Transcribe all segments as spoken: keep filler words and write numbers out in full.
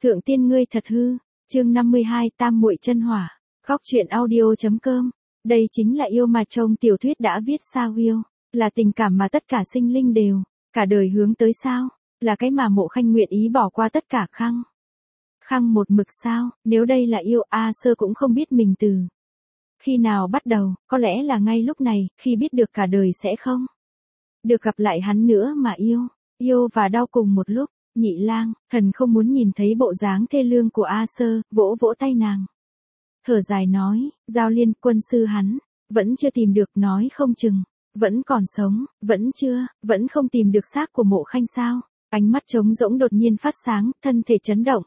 Thượng tiên ngươi thật hư, chương năm mươi hai Tam muội chân hỏa, khóc chuyện audio.com. Đây chính là yêu mà trong tiểu thuyết đã viết sao yêu, là tình cảm mà tất cả sinh linh đều, cả đời hướng tới sao, là cái mà Mộ Khanh nguyện ý bỏ qua tất cả khăng. Khăng một mực sao, nếu đây là yêu A Sơ cũng không biết mình từ khi nào bắt đầu, có lẽ là ngay lúc này, khi biết được cả đời sẽ không được gặp lại hắn nữa mà yêu, yêu và đau cùng một lúc. Nhị lang, thần không muốn nhìn thấy bộ dáng thê lương của A Sơ, vỗ vỗ tay nàng. Thở dài nói, Giao Liên quân sư hắn, vẫn chưa tìm được nói không chừng, vẫn còn sống, vẫn chưa, vẫn không tìm được xác của Mộ Khanh sao. Ánh mắt trống rỗng đột nhiên phát sáng, thân thể chấn động.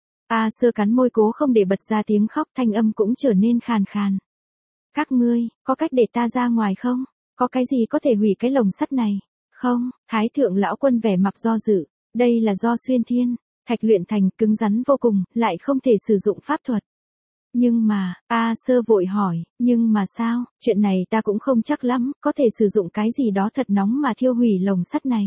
A Sơ cắn môi cố không để bật ra tiếng khóc, thanh âm cũng trở nên khàn khàn. Các ngươi, có cách để ta ra ngoài không? Có cái gì có thể hủy cái lồng sắt này? Không, Thái thượng lão quân vẻ mặt do dự. Đây là do xuyên thiên, thạch luyện thành, cứng rắn vô cùng, lại không thể sử dụng pháp thuật. Nhưng mà, A Sơ vội hỏi, nhưng mà sao, chuyện này ta cũng không chắc lắm, có thể sử dụng cái gì đó thật nóng mà thiêu hủy lồng sắt này.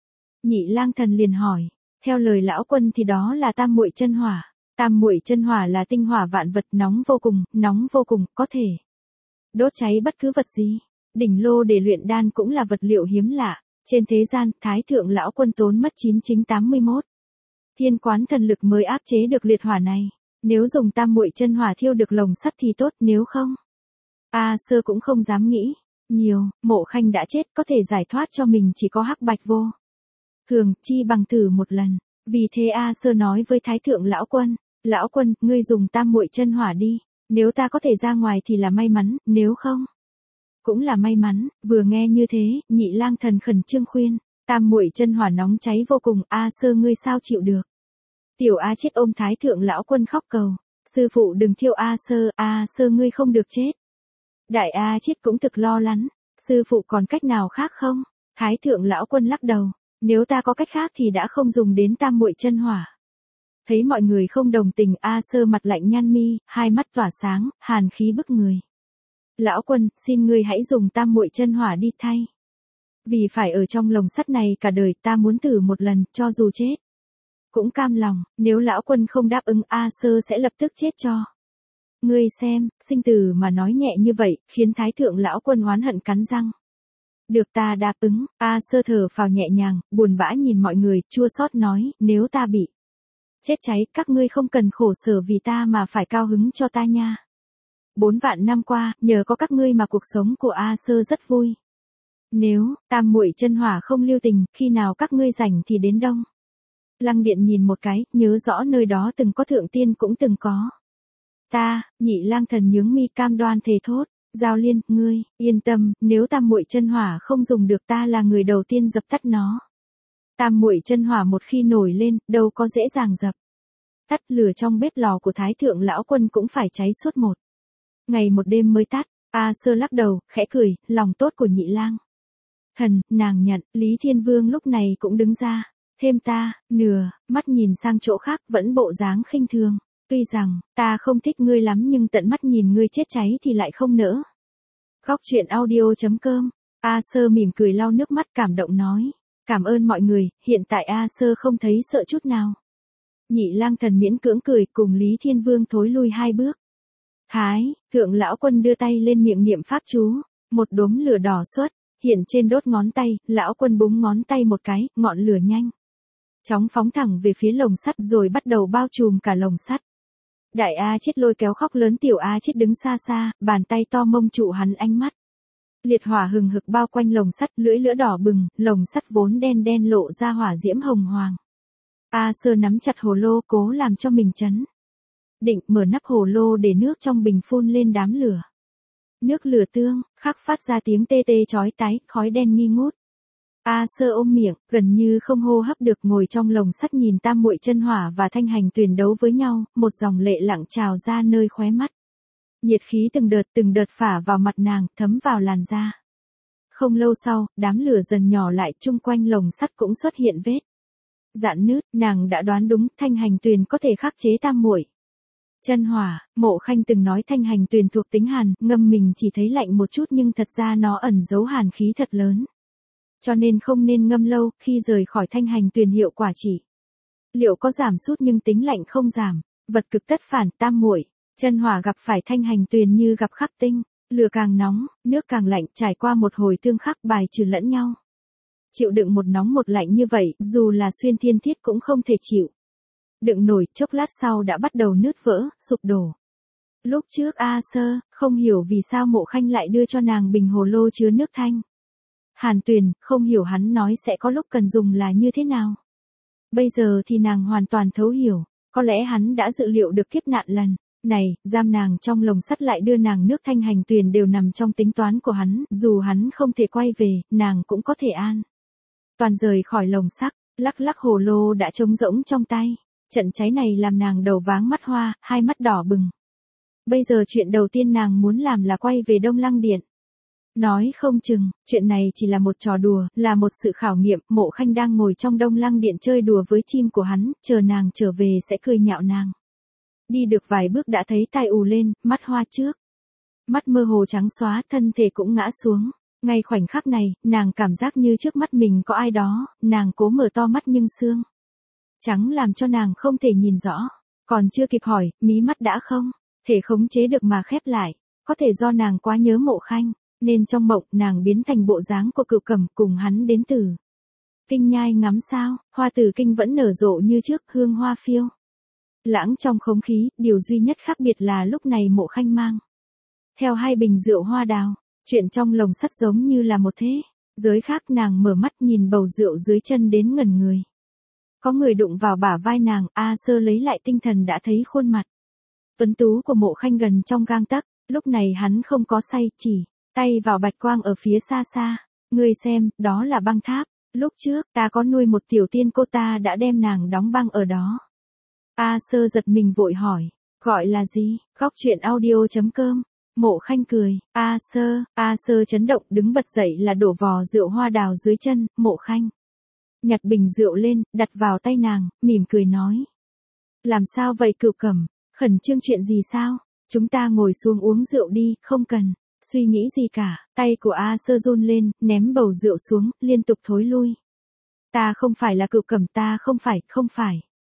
Nhị lang thần liền hỏi, theo lời lão quân thì đó là tam muội chân hỏa. Tam muội chân hỏa là tinh hỏa vạn vật, nóng vô cùng, nóng vô cùng, có thể đốt cháy bất cứ vật gì. Đỉnh lô để luyện đan cũng là vật liệu hiếm lạ. Trên thế gian, Thái thượng lão quân tốn mất chín chín tám mươi mốt thiên quán thần lực mới áp chế được liệt hỏa này. Nếu dùng tam muội chân hỏa thiêu được lồng sắt thì tốt, nếu không, A Sơ cũng không dám nghĩ nhiều. Mộ Khanh đã chết, có thể giải thoát cho mình chỉ có hắc bạch vô thường, chi bằng thử một lần. Vì thế A Sơ nói với Thái thượng lão quân, lão quân, ngươi dùng tam muội chân hỏa đi. Nếu ta có thể ra ngoài thì là may mắn, nếu không cũng là may mắn. Vừa nghe như thế, nhị lang thần khẩn trương khuyên, tam muội chân hỏa nóng cháy vô cùng, A Sơ ngươi sao chịu được. Tiểu A chết ôm Thái thượng lão quân khóc cầu, sư phụ đừng thiêu A Sơ, A Sơ ngươi không được chết. Đại A chết cũng thực lo lắng, sư phụ còn cách nào khác không? Thái thượng lão quân lắc đầu, nếu ta có cách khác thì đã không dùng đến tam muội chân hỏa. Thấy mọi người không đồng tình, A Sơ mặt lạnh nhăn mi, hai mắt tỏa sáng, hàn khí bức người. Lão quân, xin ngươi hãy dùng tam muội chân hỏa đi thay. Vì phải ở trong lồng sắt này cả đời, ta muốn thử một lần, cho dù chết cũng cam lòng. Nếu lão quân không đáp ứng, A Sơ sẽ lập tức chết cho. Ngươi xem, sinh tử mà nói nhẹ như vậy, khiến Thái thượng lão quân oán hận cắn răng. Được, ta đáp ứng. A Sơ thở phào nhẹ nhàng, buồn bã nhìn mọi người, chua xót nói, nếu ta bị chết cháy, các ngươi không cần khổ sở vì ta mà phải cao hứng cho ta nha. Bốn vạn năm qua, nhờ có các ngươi mà cuộc sống của A Sơ rất vui. Nếu tam muội chân hỏa không lưu tình, khi nào các ngươi rảnh thì đến Đông Lăng Điện nhìn một cái, nhớ rõ nơi đó từng có thượng tiên cũng từng có. Ta, nhị lang thần nhướng mi cam đoan thề thốt, Giao Liên, ngươi yên tâm, nếu tam muội chân hỏa không dùng được ta là người đầu tiên dập tắt nó. Tam muội chân hỏa một khi nổi lên, đâu có dễ dàng dập tắt. Lửa trong bếp lò của Thái thượng lão quân cũng phải cháy suốt một ngày một đêm mới tắt. A Sơ lắc đầu, khẽ cười, lòng tốt của nhị lang thần, nàng nhận. Lý Thiên Vương lúc này cũng đứng ra, thêm ta, nửa, mắt nhìn sang chỗ khác, vẫn bộ dáng khinh thường. Tuy rằng, ta không thích ngươi lắm nhưng tận mắt nhìn ngươi chết cháy thì lại không nỡ. Khóc chuyện audio.com. A Sơ mỉm cười lau nước mắt cảm động nói, cảm ơn mọi người, hiện tại A Sơ không thấy sợ chút nào. Nhị lang thần miễn cưỡng cười, cùng Lý Thiên Vương thối lui hai bước. Thái thượng lão quân đưa tay lên miệng niệm pháp chú, một đốm lửa đỏ xuất hiện trên đốt ngón tay. Lão quân búng ngón tay một cái, ngọn lửa nhanh chóng phóng thẳng về phía lồng sắt rồi bắt đầu bao trùm cả lồng sắt. Đại A chết lôi kéo khóc lớn, tiểu A chết đứng xa xa, bàn tay to mông trụ hắn ánh mắt. Liệt hỏa hừng hực bao quanh lồng sắt, lưỡi lửa đỏ bừng, lồng sắt vốn đen đen lộ ra hỏa diễm hồng hoàng. A Sơ nắm chặt hồ lô, cố làm cho mình chấn định, mở nắp hồ lô để nước trong bình phun lên đám lửa. Nước lửa tương khắc phát ra tiếng tê tê chói tai, khói đen nghi ngút. A Sơ ôm miệng, gần như không hô hấp được, ngồi trong lồng sắt nhìn tam muội chân hỏa và thanh hành tuyền đấu với nhau, một dòng lệ lặng trào ra nơi khóe mắt. Nhiệt khí từng đợt từng đợt phả vào mặt nàng, thấm vào làn da. Không lâu sau, đám lửa dần nhỏ lại, chung quanh lồng sắt cũng xuất hiện vết rạn nứt. Nàng đã đoán đúng, thanh hành tuyền có thể khắc chế tam muội chân hỏa. Mộ Khanh từng nói thanh hành tuyền thuộc tính hàn, ngâm mình chỉ thấy lạnh một chút nhưng thật ra nó ẩn giấu hàn khí thật lớn. Cho nên không nên ngâm lâu, khi rời khỏi thanh hành tuyền hiệu quả chỉ Liệu có giảm sút nhưng tính lạnh không giảm, vật cực tất phản, tam muội. Chân hỏa gặp phải thanh hành tuyền như gặp khắc tinh, lửa càng nóng, nước càng lạnh, trải qua một hồi tương khắc bài trừ lẫn nhau. Chịu đựng một nóng một lạnh như vậy, dù là xuyên thiên thiết cũng không thể chịu. Đựng nổi, chốc lát sau đã bắt đầu nứt vỡ, sụp đổ. Lúc trước A Sơ, không hiểu vì sao Mộ Khanh lại đưa cho nàng bình hồ lô chứa nước thanh. Hàn Tuyền, không hiểu hắn nói sẽ có lúc cần dùng là như thế nào. Bây giờ thì nàng hoàn toàn thấu hiểu, có lẽ hắn đã dự liệu được kiếp nạn lần này, giam nàng trong lồng sắt lại đưa nàng nước thanh hành tuyền đều nằm trong tính toán của hắn, dù hắn không thể quay về, nàng cũng có thể an toàn rời khỏi lồng sắt, lắc lắc hồ lô đã trống rỗng trong tay. Trận cháy này làm nàng đầu váng mắt hoa, hai mắt đỏ bừng. Bây giờ chuyện đầu tiên nàng muốn làm là quay về Đông Lăng Điện. Nói không chừng, chuyện này chỉ là một trò đùa, là một sự khảo nghiệm, Mộ Khanh đang ngồi trong Đông Lăng Điện chơi đùa với chim của hắn, chờ nàng trở về sẽ cười nhạo nàng. Đi được vài bước đã thấy tai ù lên, mắt hoa trước. Mắt mơ hồ trắng xóa, thân thể cũng ngã xuống. Ngay khoảnh khắc này, nàng cảm giác như trước mắt mình có ai đó, nàng cố mở to mắt nhưng xương trắng làm cho nàng không thể nhìn rõ. Còn chưa kịp hỏi, mí mắt đã không thể khống chế được mà khép lại. Có thể do nàng quá nhớ Mộ Khanh, nên trong mộng nàng biến thành bộ dáng của Cửu Cẩm cùng hắn đến từ Kinh Nhai ngắm sao, hoa tử kinh vẫn nở rộ như trước, hương hoa phiêu lãng trong không khí, điều duy nhất khác biệt là lúc này Mộ Khanh mang theo hai bình rượu hoa đào. Chuyện trong lồng sắt giống như là một thế giới khác, nàng mở mắt nhìn bầu rượu dưới chân đến ngẩn người. Có người đụng vào bả vai nàng, A Sơ lấy lại tinh thần đã thấy khuôn mặt tuấn tú của Mộ Khanh gần trong gang tấc. Lúc này hắn không có say, chỉ tay vào bạch quang ở phía xa xa. Ngươi xem, đó là băng tháp. Lúc trước, ta có nuôi một tiểu tiên cô, ta đã đem nàng đóng băng ở đó. A Sơ giật mình vội hỏi, gọi là gì? Góc truyện audio chấm com. Mộ Khanh cười, A Sơ, A Sơ chấn động đứng bật dậy là đổ vò rượu hoa đào dưới chân. Mộ Khanh nhặt bình rượu lên, đặt vào tay nàng, mỉm cười nói. Làm sao vậy Cửu Cẩm? Khẩn trương chuyện gì sao? Chúng ta ngồi xuống uống rượu đi, không cần suy nghĩ gì cả. Tay của A Sơ run lên, ném bầu rượu xuống, liên tục thối lui. Ta không phải là Cửu Cẩm, ta không phải, không phải.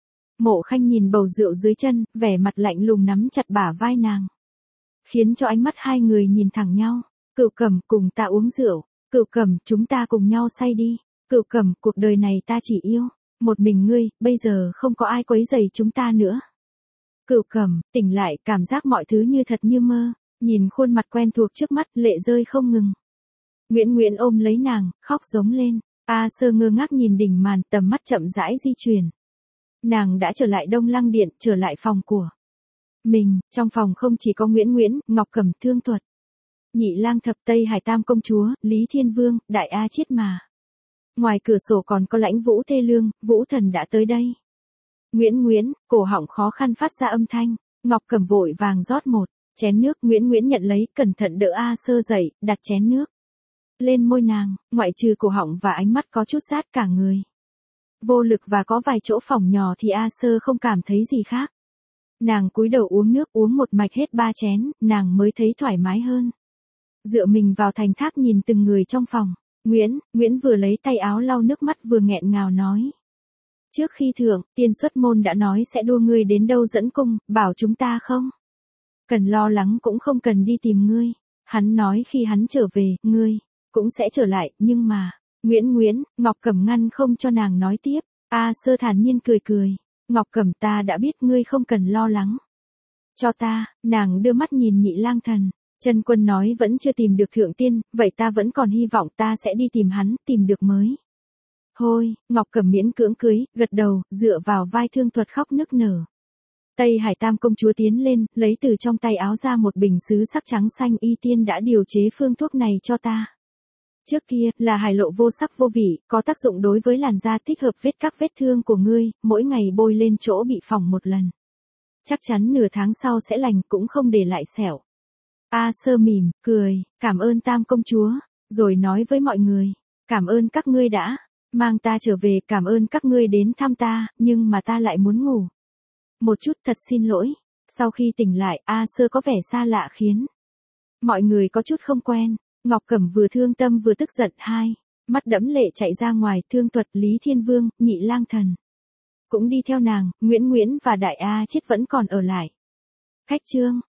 Mộ Khanh nhìn bầu rượu dưới chân, vẻ mặt lạnh lùng nắm chặt bả vai nàng, khiến cho ánh mắt hai người nhìn thẳng nhau. Cửu Cẩm, cùng ta uống rượu. Cửu Cẩm, chúng ta cùng nhau say đi. Cửu Cẩm, cuộc đời này ta chỉ yêu một mình ngươi, bây giờ không có ai quấy rầy chúng ta nữa. Cửu Cẩm, tỉnh lại, cảm giác mọi thứ như thật như mơ, nhìn khuôn mặt quen thuộc trước mắt, lệ rơi không ngừng. Nguyễn Nguyễn ôm lấy nàng, khóc giống lên. A Sơ ngơ ngác nhìn đỉnh màn, tầm mắt chậm rãi di chuyển. Nàng đã trở lại Đông Lăng Điện, trở lại phòng của mình. Trong phòng không chỉ có Nguyễn Nguyễn, Ngọc Cẩm, Thương Thuật, Nhị Lang Thập, Tây Hải Tam Công Chúa, Lý Thiên Vương, Đại A Chiết mà. Ngoài cửa sổ còn có Lãnh Vũ Thê Lương, Vũ Thần đã tới đây. Nguyễn Nguyễn, cổ họng khó khăn phát ra âm thanh. Ngọc Cẩm vội vàng rót một chén nước. Nguyễn Nguyễn nhận lấy, cẩn thận đỡ A Sơ dậy, đặt chén nước lên môi nàng, ngoại trừ cổ họng và ánh mắt có chút rát cả người vô lực và có vài chỗ phỏng nhỏ thì A Sơ không cảm thấy gì khác. Nàng cúi đầu uống nước, uống một mạch hết ba chén, nàng mới thấy thoải mái hơn. Dựa mình vào thành tháp nhìn từng người trong phòng. Nguyễn, Nguyễn vừa lấy tay áo lau nước mắt vừa nghẹn ngào nói. Trước khi thượng, tiên xuất môn đã nói sẽ đua ngươi đến đâu dẫn cung, bảo chúng ta không cần lo lắng cũng không cần đi tìm ngươi. Hắn nói khi hắn trở về, ngươi cũng sẽ trở lại, nhưng mà, Nguyễn Nguyễn, Ngọc Cẩm ngăn không cho nàng nói tiếp. A Sơ thản nhiên cười cười. Ngọc Cẩm, ta đã biết, ngươi không cần lo lắng cho ta. Nàng đưa mắt nhìn Nhị Lang Thần. Chân Quân nói vẫn chưa tìm được thượng tiên, vậy ta vẫn còn hy vọng, ta sẽ đi tìm hắn, tìm được mới. Thôi, Ngọc Cẩm miễn cưỡng cưới, gật đầu, dựa vào vai Thương Thuật khóc nức nở. Tây Hải Tam Công Chúa tiến lên, lấy từ trong tay áo ra một bình sứ sắc trắng xanh. Y tiên đã điều chế phương thuốc này cho ta. Trước kia, là hải lộ vô sắc vô vị, có tác dụng đối với làn da, thích hợp vết các vết thương của ngươi, mỗi ngày bôi lên chỗ bị phỏng một lần. Chắc chắn nửa tháng sau sẽ lành, cũng không để lại sẹo. A Sơ mỉm, cười, cảm ơn Tam Công Chúa, rồi nói với mọi người. Cảm ơn các ngươi đã mang ta trở về, cảm ơn các ngươi đến thăm ta, nhưng mà ta lại muốn ngủ một chút, thật xin lỗi. Sau khi tỉnh lại, A Sơ có vẻ xa lạ khiến mọi người có chút không quen. Ngọc Cẩm vừa thương tâm vừa tức giận, hai mắt đẫm lệ chạy ra ngoài. Thương Thuật, Lý Thiên Vương, Nhị Lang Thần Cũng đi theo nàng, Nguyễn Nguyễn và Đại A Chiết vẫn còn ở lại. Khách trương,